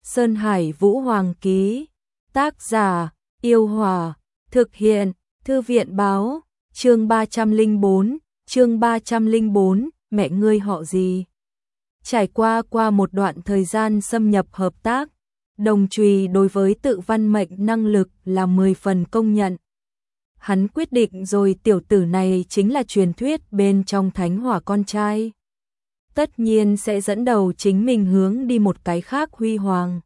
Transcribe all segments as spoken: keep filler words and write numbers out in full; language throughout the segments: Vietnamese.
Sơn Hải Vũ Hoàng ký. Tác giả, Yêu Hòa. Thực hiện, Thư viện báo. Chương ba trăm lẻ bốn, chương ba trăm lẻ bốn, mẹ ngươi họ gì? Trải qua qua một đoạn thời gian xâm nhập hợp tác, Đồng Trùy đối với Tự Văn Mệnh năng lực là mười phần công nhận. Hắn quyết định rồi tiểu tử này chính là truyền thuyết bên trong Thánh Hỏa con trai. Tất nhiên sẽ dẫn đầu chính mình hướng đi một cái khác huy hoàng.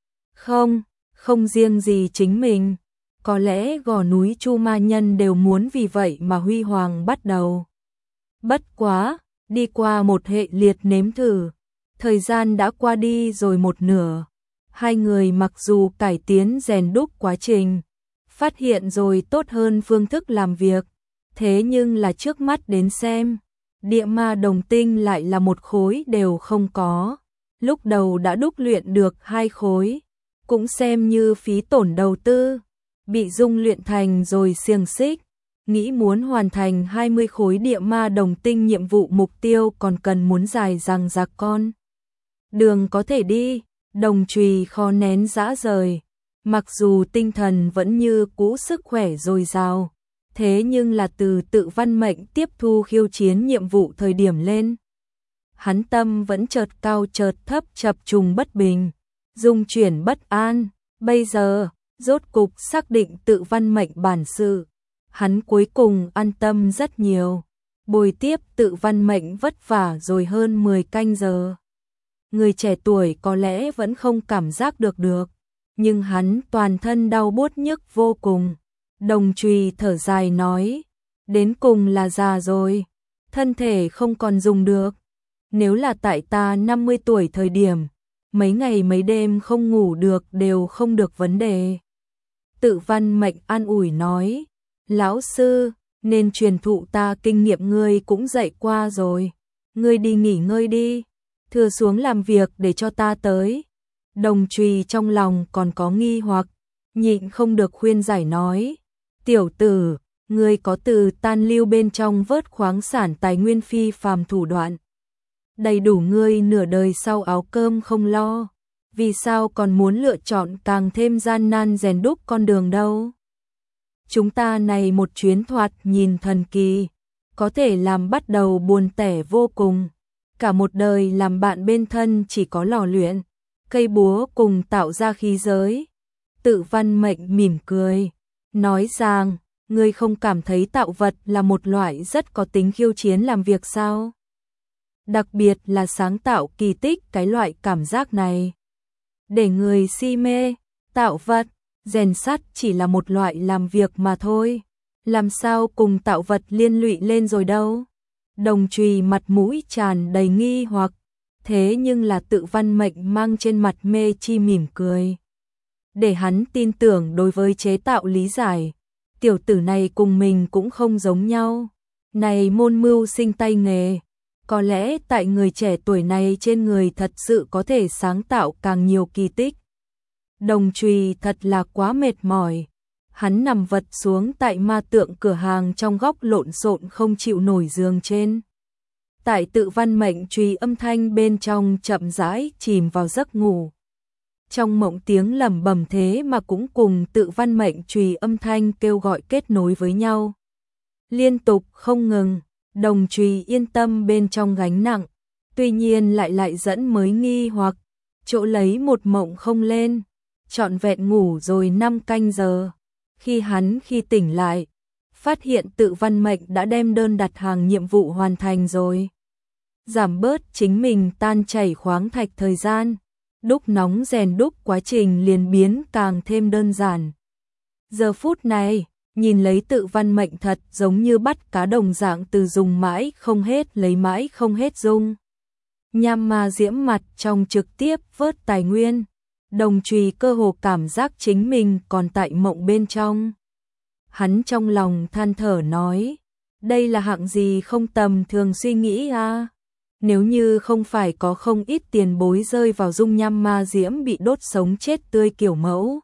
Không, không riêng gì chính mình, có lẽ gò núi Chu Ma Nhân đều muốn vì vậy mà huy hoàng bắt đầu. Bất quá, đi qua một hệ liệt nếm thử, thời gian đã qua đi rồi một nửa. Hai người mặc dù cải tiến rèn đúc quá trình, phát hiện rồi tốt hơn phương thức làm việc, thế nhưng là trước mắt đến xem, địa ma đồng tinh lại là một khối đều không có. Lúc đầu đã đúc luyện được hai khối, cũng xem như phí tổn đầu tư, bị dung luyện thành rồi xiềng xích. Nghĩ muốn hoàn thành hai mươi khối địa ma đồng tinh nhiệm vụ mục tiêu còn cần muốn dài dằng dặc con. Đường có thể đi, Đồng Trùy khó nén dã rời. Mặc dù tinh thần vẫn như cũ sức khỏe dồi dào, thế nhưng là từ Tự Văn Mệnh tiếp thu khiêu chiến nhiệm vụ thời điểm lên. Hắn tâm vẫn chợt cao chợt thấp chập trùng bất bình, dung chuyển bất an. Bây giờ, rốt cục xác định Tự Văn Mệnh bản sự. Hắn cuối cùng an tâm rất nhiều. Bồi tiếp Tự Văn Mệnh vất vả rồi hơn mười canh giờ. Người trẻ tuổi có lẽ vẫn không cảm giác được được, nhưng hắn toàn thân đau buốt nhức vô cùng. Đồng Trùy thở dài nói, đến cùng là già rồi, thân thể không còn dùng được. Nếu là tại ta năm mươi tuổi thời điểm, mấy ngày mấy đêm không ngủ được đều không được vấn đề. Tự Văn Mệnh an ủi nói, lão sư, nên truyền thụ ta kinh nghiệm ngươi cũng dạy qua rồi. Ngươi đi nghỉ ngơi đi, thừa xuống làm việc để cho ta tới. Đồng Trùy trong lòng còn có nghi hoặc, nhịn không được khuyên giải nói, tiểu tử, ngươi có từ tan lưu bên trong vớt khoáng sản tài nguyên phi phàm thủ đoạn, đầy đủ ngươi nửa đời sau áo cơm không lo, vì sao còn muốn lựa chọn càng thêm gian nan rèn đúc con đường đâu? Chúng ta này một chuyến thoạt nhìn thần kỳ, có thể làm bắt đầu buồn tẻ vô cùng, cả một đời làm bạn bên thân chỉ có lò luyện, cây búa cùng tạo ra khí giới. Tự Văn Mệnh mỉm cười, nói rằng, ngươi không cảm thấy tạo vật là một loại rất có tính khiêu chiến làm việc sao? Đặc biệt là sáng tạo kỳ tích cái loại cảm giác này. Để người si mê, tạo vật, rèn sắt chỉ là một loại làm việc mà thôi. Làm sao cùng tạo vật liên lụy lên rồi đâu? Đồng Trùy mặt mũi tràn đầy nghi hoặc, thế nhưng là Tự Văn Mệnh mang trên mặt mê chi mỉm cười. Để hắn tin tưởng đối với chế tạo lý giải, tiểu tử này cùng mình cũng không giống nhau. Này môn mưu sinh tay nghề, có lẽ tại người trẻ tuổi này trên người thật sự có thể sáng tạo càng nhiều kỳ tích. Đồng Trùy thật là quá mệt mỏi. Hắn nằm vật xuống tại ma tượng cửa hàng trong góc lộn xộn không chịu nổi giường trên. Tại Tự Văn Mệnh Trùy âm thanh bên trong chậm rãi chìm vào giấc ngủ. Trong mộng tiếng lẩm bẩm thế mà cũng cùng Tự Văn Mệnh Trùy âm thanh kêu gọi kết nối với nhau. Liên tục không ngừng, Đồng Trùy yên tâm bên trong gánh nặng, tuy nhiên lại lại dẫn mới nghi hoặc, chỗ lấy một mộng không lên, trọn vẹn ngủ rồi năm canh giờ. Khi hắn khi tỉnh lại, phát hiện Tự Văn Mệnh đã đem đơn đặt hàng nhiệm vụ hoàn thành rồi. Giảm bớt chính mình tan chảy khoáng thạch thời gian, đúc nóng rèn đúc quá trình liền biến càng thêm đơn giản. Giờ phút này, nhìn lấy Tự Văn Mệnh thật giống như bắt cá đồng dạng từ dùng mãi không hết lấy mãi không hết dung. Nham ma diễm mặt trong trực tiếp vớt tài nguyên. Đồng Trùy cơ hồ cảm giác chính mình còn tại mộng bên trong. Hắn trong lòng than thở nói, đây là hạng gì không tầm thường suy nghĩ à? Nếu như không phải có không ít tiền bối rơi vào dung nham ma diễm bị đốt sống chết tươi kiểu mẫu,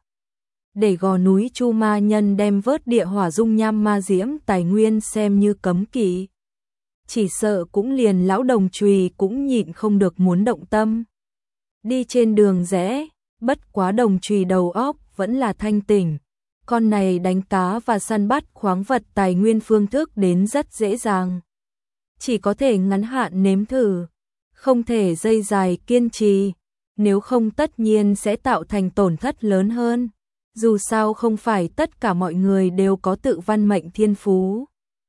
để gò núi Chu Ma Nhân đem vớt địa hỏa dung nham ma diễm tài nguyên xem như cấm kỵ, chỉ sợ cũng liền lão Đồng Trùy cũng nhịn không được muốn động tâm. Đi trên đường rẽ, Bất quá Đồng Trùy đầu óc vẫn là thanh tỉnh. Con này đánh cá và săn bắt khoáng vật tài nguyên phương thức đến rất dễ dàng. Chỉ có thể ngắn hạn nếm thử, không thể dây dài kiên trì, nếu không tất nhiên sẽ tạo thành tổn thất lớn hơn. Dù sao không phải tất cả mọi người đều có tự văn mệnh thiên phú,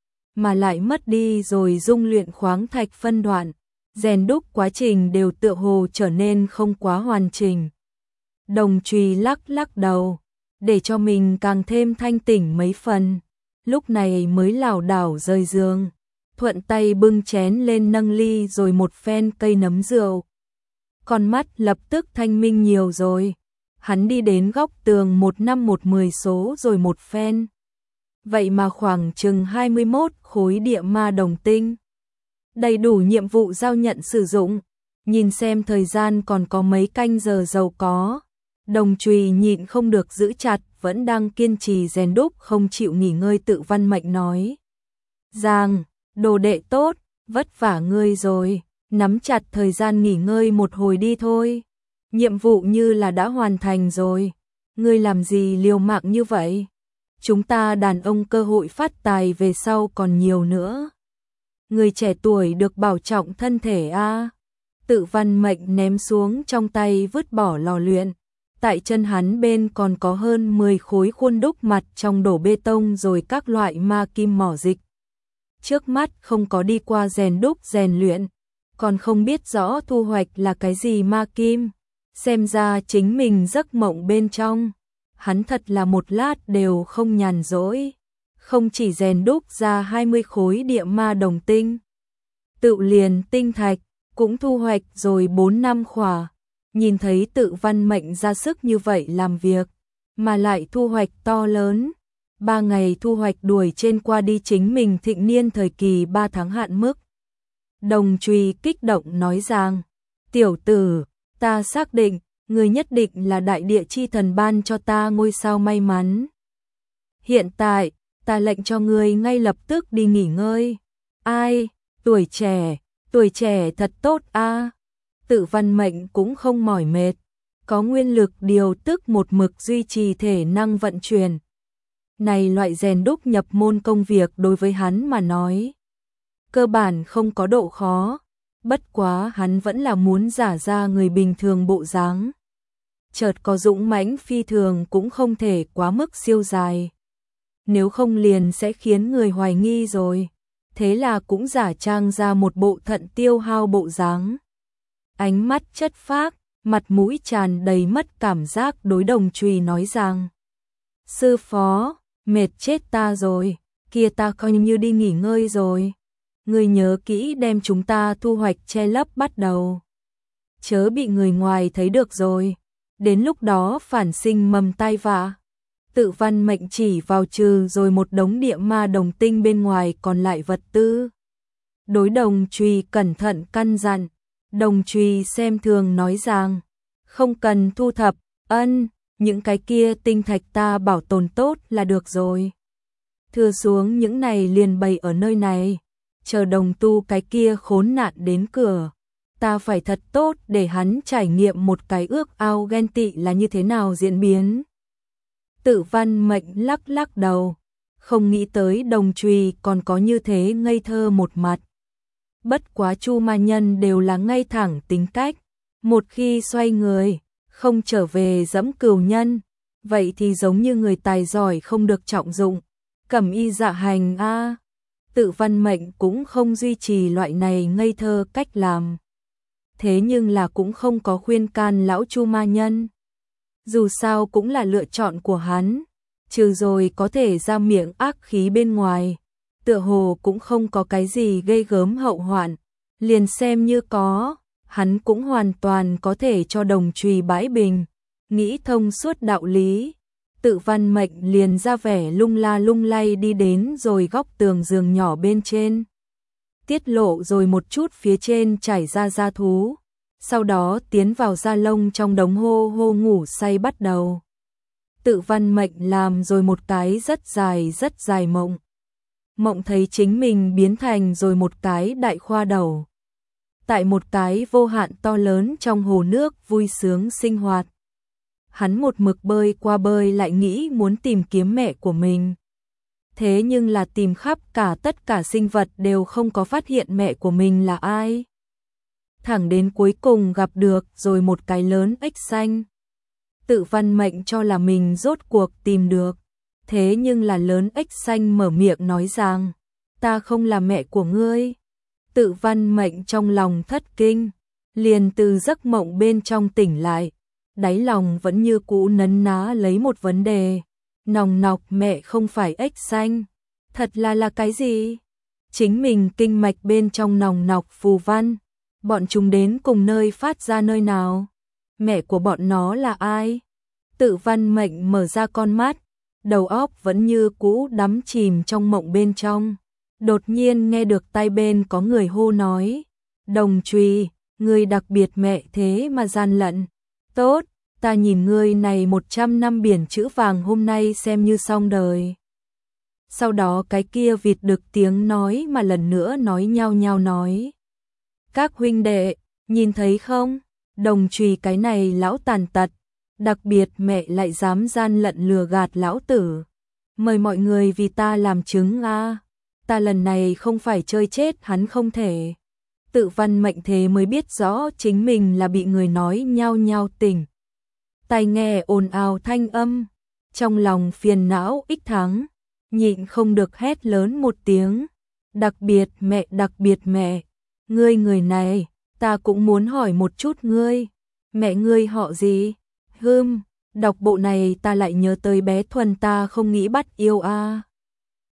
mà lại mất đi rồi dung luyện khoáng thạch phân đoạn, rèn đúc quá trình đều tựa hồ trở nên không quá hoàn chỉnh. Đồng Trùy lắc lắc đầu, để cho mình càng thêm thanh tỉnh mấy phần, lúc này mới lảo đảo rời giường, thuận tay bưng chén lên nâng ly rồi một phen cây nấm rượu. Con mắt lập tức thanh minh nhiều rồi, hắn đi đến góc tường một năm một mười số rồi một phen. Vậy mà khoảng chừng hai mươi mốt khối địa ma đồng tinh. Đầy đủ nhiệm vụ giao nhận sử dụng, nhìn xem thời gian còn có mấy canh giờ giàu có. Đồng Trùy nhịn không được giữ chặt, vẫn đang kiên trì rèn đúc không chịu nghỉ ngơi tự văn mệnh nói. Giang, đồ đệ tốt, vất vả ngươi rồi, nắm chặt thời gian nghỉ ngơi một hồi đi thôi. Nhiệm vụ như là đã hoàn thành rồi, ngươi làm gì liều mạng như vậy? Chúng ta đàn ông cơ hội phát tài về sau còn nhiều nữa. Người trẻ tuổi được bảo trọng thân thể a. Tự văn mệnh ném xuống trong tay vứt bỏ lò luyện. Tại chân hắn bên còn có hơn mười khối khuôn đúc mặt trong đổ bê tông rồi các loại ma kim mỏ dịch. Trước mắt không có đi qua rèn đúc rèn luyện, còn không biết rõ thu hoạch là cái gì ma kim. Xem ra chính mình giấc mộng bên trong, hắn thật là một lát đều không nhàn rỗi. Không chỉ rèn đúc ra hai mươi khối địa ma đồng tinh, tự liền tinh thạch cũng thu hoạch rồi bốn năm khỏa. Nhìn thấy tự văn mệnh ra sức như vậy làm việc, mà lại thu hoạch to lớn. Ba ngày thu hoạch đuổi trên qua đi chính mình thịnh niên thời kỳ ba tháng hạn mức. Đồng Trùy kích động nói rằng, tiểu tử, ta xác định, người nhất định là đại địa chi thần ban cho ta ngôi sao may mắn. Hiện tại, ta lệnh cho ngươi ngay lập tức đi nghỉ ngơi. Ai, tuổi trẻ, tuổi trẻ thật tốt a. Tự văn mệnh cũng không mỏi mệt, có nguyên lực điều tức một mực duy trì thể năng vận chuyển. Này loại rèn đúc nhập môn công việc đối với hắn mà nói, cơ bản không có độ khó, bất quá hắn vẫn là muốn giả ra người bình thường bộ dáng. Chợt có dũng mãnh phi thường cũng không thể quá mức siêu dài, nếu không liền sẽ khiến người hoài nghi rồi. Thế là cũng giả trang ra một bộ thận tiêu hao bộ dáng. Ánh mắt chất phác, mặt mũi tràn đầy mất cảm giác đối Đồng Trùy nói rằng, sư phó, mệt chết ta rồi, kia ta coi như đi nghỉ ngơi rồi. Người nhớ kỹ đem chúng ta thu hoạch che lấp bắt đầu. Chớ bị người ngoài thấy được rồi, đến lúc đó phản sinh mầm tai vạ. Tự văn mệnh chỉ vào trừ rồi một đống địa ma đồng tinh bên ngoài còn lại vật tư. Đối Đồng Trùy cẩn thận căn dặn. Đồng Trùy xem thường nói rằng, không cần thu thập, ân, những cái kia tinh thạch ta bảo tồn tốt là được rồi. Thừa xuống những này liền bày ở nơi này, chờ đồng tu cái kia khốn nạn đến cửa. Ta phải thật tốt để hắn trải nghiệm một cái ước ao ghen tị là như thế nào diễn biến. Tự văn mệnh lắc lắc đầu, không nghĩ tới Đồng Trùy còn có như thế ngây thơ một mặt. Bất quá Chu ma nhân đều là ngay thẳng tính cách, một khi xoay người, không trở về dẫm cừu nhân, vậy thì giống như người tài giỏi không được trọng dụng, cẩm y dạ hành a. À. Tự văn mệnh cũng không duy trì loại này ngây thơ cách làm. Thế nhưng là cũng không có khuyên can lão Chu ma nhân. Dù sao cũng là lựa chọn của hắn, trừ rồi có thể ra miệng ác khí bên ngoài. Tựa hồ cũng không có cái gì gây gớm hậu hoạn, liền xem như có, hắn cũng hoàn toàn có thể cho Đồng Trùy bãi bình, nghĩ thông suốt đạo lý. Tự văn mệnh liền ra vẻ lung la lung lay đi đến rồi góc tường giường nhỏ bên trên. Tiết lộ rồi một chút phía trên trải ra da thú, sau đó tiến vào da lông trong đống hô hô ngủ say bắt đầu. Tự văn mệnh làm rồi một cái rất dài rất dài mộng. Mộng thấy chính mình biến thành rồi một cái đại khoa đầu. Tại một cái vô hạn to lớn trong hồ nước vui sướng sinh hoạt. hắn một mực bơi qua bơi lại nghĩ muốn tìm kiếm mẹ của mình. Thế nhưng là tìm khắp cả tất cả sinh vật đều không có phát hiện mẹ của mình là ai. Thẳng đến cuối cùng gặp được rồi một cái lớn ếch xanh. Tự Văn Mệnh cho là mình rốt cuộc tìm được. Thế nhưng là lớn ếch xanh mở miệng nói rằng, ta không là mẹ của ngươi. Tự Văn Mệnh trong lòng thất kinh, liền từ giấc mộng bên trong tỉnh lại. Đáy lòng vẫn như cũ nấn ná lấy một vấn đề. Nòng nọc mẹ không phải ếch xanh. Thật là là cái gì? Chính mình kinh mạch bên trong nòng nọc phù văn. Bọn chúng đến cùng nơi phát ra nơi nào? Mẹ của bọn nó là ai? Tự Văn Mệnh mở ra con mắt. Đầu óc vẫn như cũ đắm chìm trong mộng bên trong. Đột nhiên nghe được tai bên có người hô nói. Đồng Trùy, ngươi đặc biệt mẹ thế mà gian lận. Tốt, ta nhìn ngươi này một trăm năm biển chữ vàng hôm nay xem như xong đời. Sau đó cái kia vịt được tiếng nói mà lần nữa nói nhao nhao nói. Các huynh đệ, nhìn thấy không? Đồng Trùy cái này lão tàn tật. Đặc biệt mẹ lại dám gian lận lừa gạt lão tử. Mời mọi người vì ta làm chứng a. Ta lần này không phải chơi chết hắn không thể. Tự Văn Mệnh thế mới biết rõ chính mình là bị người nói nhao nhao tỉnh. Tai nghe ồn ào thanh âm, trong lòng phiền não ích thắng, nhịn không được hét lớn một tiếng. Đặc biệt mẹ, đặc biệt mẹ, ngươi người này, ta cũng muốn hỏi một chút ngươi, mẹ ngươi họ gì? Hừm, đọc bộ này ta lại nhớ tới bé Thuần ta không nghĩ bắt yêu a.